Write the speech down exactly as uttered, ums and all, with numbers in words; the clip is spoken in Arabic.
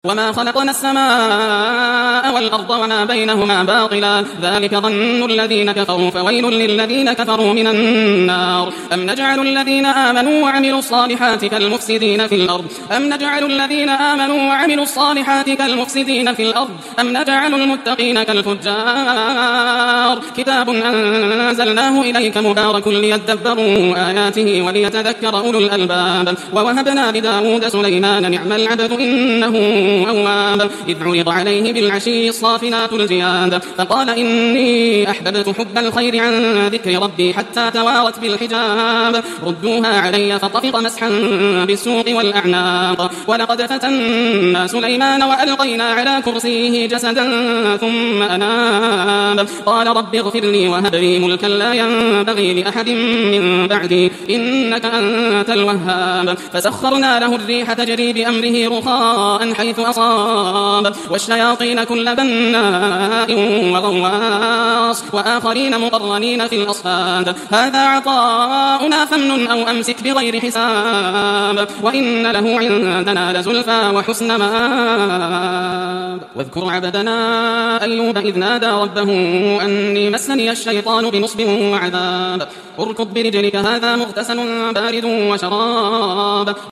وما خلقنا السماء والأرض وما بينهما باطلا ذلك ظن الذين كفروا فويل للذين كفروا من النار أم نجعل الذين آمنوا وعملوا الصالحات كالمفسدين في الأرض أم نجعل الذين آمنوا وعملوا الصالحات كالمفسدين في الأرض أم نجعل المتقين كالفجار كتاب أنزلناه إليك مبارك ليدبروا آياته وليتذكر أولو الألباب ووهبنا لداود سليمان نعم العبد إنه أواب إذ عرض عليه بالعشي الصافنات الجياد فقال إني أحببت حب الخير عن ذكر ربي حتى توارت بالحجاب ردوها علي فطفق مسحا بالسوق والأعناق ولقد فتنا سليمان وألقينا على كرسيه جسدا ثم أناب قال رب اغفر لي وهب لي ملكا لا ينبغي لأحد من بعدي إنك أنت الوهاب فسخرنا له الريح تجري بأمره رخاء حيث أصاب والشياطين كل بناء وغواص وآخرين مقرنين في الأصفاد هذا عطاؤنا فامنن أو أمسك بغير حساب وإن له عندنا لزلفى وحسن مآب واذكر عبدنا أيوب إذ نادى ربه أني مسني الشيطان بنصب وعذاب اركض برجلك هذا مغتسل بارد وشراب